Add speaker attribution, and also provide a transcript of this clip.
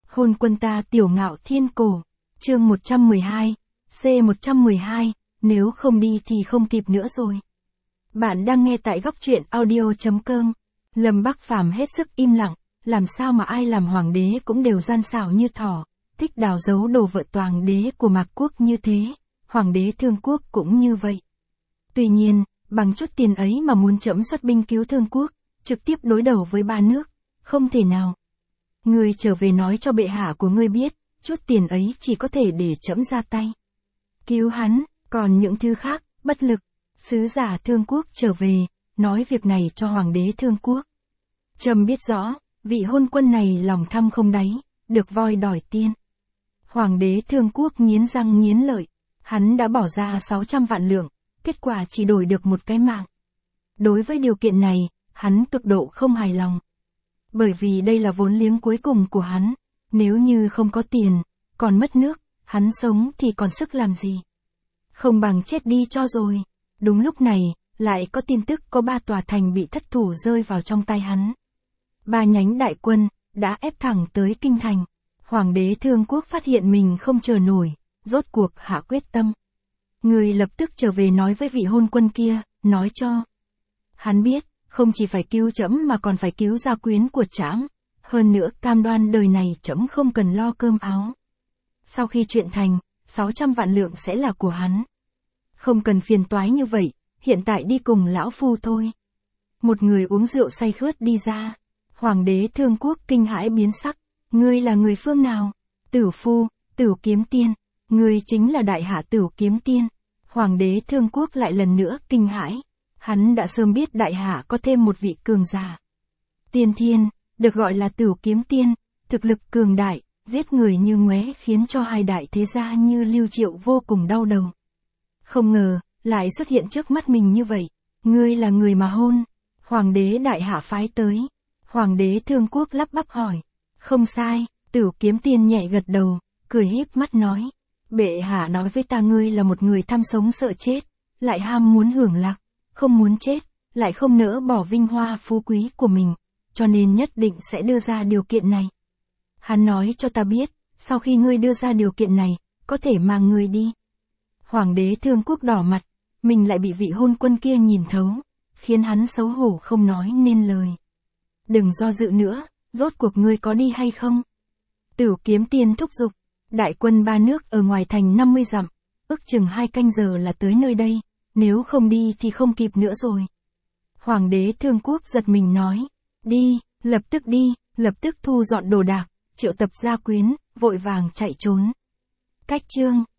Speaker 1: Hôn quân ta tiểu ngạo thiên cổ. Chương 112, C112, nếu không đi thì không kịp nữa rồi. Bạn đang nghe tại góc truyện audio.com. Lâm Bắc Phàm hết sức im lặng, làm sao mà ai làm hoàng đế cũng đều gian xảo như thỏ, thích đào giấu đồ vợ toàn đế của Mạc Quốc như thế, hoàng đế Thương Quốc cũng như vậy. Tuy nhiên, bằng chút tiền ấy mà muốn trẫm xuất binh cứu Thương Quốc, trực tiếp đối đầu với ba nước, không thể nào. Ngươi trở về nói cho bệ hạ của ngươi biết, chút tiền ấy chỉ có thể để trẫm ra tay cứu hắn, còn những thứ khác, bất lực. Sứ giả Thương Quốc trở về, nói việc này cho hoàng đế Thương Quốc. Trẫm biết rõ, vị hôn quân này lòng tham không đáy, được voi đòi tiên. Hoàng đế Thương Quốc nghiến răng nghiến lợi, hắn đã bỏ ra 600 vạn lượng, kết quả chỉ đổi được một cái mạng. Đối với điều kiện này, hắn cực độ không hài lòng. Bởi vì đây là vốn liếng cuối cùng của hắn, nếu như không có tiền, còn mất nước, hắn sống thì còn sức làm gì. Không bằng chết đi cho rồi. Đúng lúc này, lại có tin tức có 3 tòa thành bị thất thủ rơi vào trong tay hắn. 3 nhánh đại quân, đã ép thẳng tới kinh thành. Hoàng đế Thương Quốc phát hiện mình không chờ nổi, rốt cuộc hạ quyết tâm. Người lập tức trở về nói với vị hôn quân kia, nói cho hắn biết, không chỉ phải cứu trẫm mà còn phải cứu gia quyến của trẫm, hơn nữa cam đoan đời này trẫm không cần lo cơm áo. Sau khi chuyện thành, 600 vạn lượng sẽ là của hắn. Không cần phiền toái như vậy, hiện tại đi cùng lão phu thôi. Một người uống rượu say khướt đi ra. Hoàng đế Thương Quốc kinh hãi biến sắc. Ngươi là người phương nào? Tửu phu, Tửu Kiếm Tiên. Ngươi chính là đại hạ Tửu Kiếm Tiên. Hoàng đế Thương Quốc lại lần nữa kinh hãi. Hắn đã sớm biết đại hạ có thêm một vị cường giả. Tiên thiên, được gọi là Tửu Kiếm Tiên, thực lực cường đại, giết người như ngoé khiến cho hai đại thế gia như Lưu Triệu vô cùng đau đầu. Không ngờ, lại xuất hiện trước mắt mình như vậy. Ngươi là người mà hôn. Hoàng đế đại hạ phái tới. Hoàng đế Thương Quốc lắp bắp hỏi. Không sai, Tửu Kiếm Tiên nhẹ gật đầu, cười híp mắt nói. Bệ hạ nói với ta ngươi là một người tham sống sợ chết, lại ham muốn hưởng lạc, không muốn chết, lại không nỡ bỏ vinh hoa phú quý của mình, cho nên nhất định sẽ đưa ra điều kiện này. Hắn nói cho ta biết, sau khi ngươi đưa ra điều kiện này, có thể mang ngươi đi. Hoàng đế Thương Quốc đỏ mặt, mình lại bị vị hôn quân kia nhìn thấu, khiến hắn xấu hổ không nói nên lời. Đừng do dự nữa, rốt cuộc ngươi có đi hay không? Tửu Kiếm Tiên thúc giục, đại quân 3 nước ở ngoài thành 50 dặm, ước chừng 2 canh giờ là tới nơi đây, nếu không đi thì không kịp nữa rồi. Hoàng đế Thương Quốc giật mình nói, đi, lập tức thu dọn đồ đạc, triệu tập gia quyến, vội vàng chạy trốn. Cách chương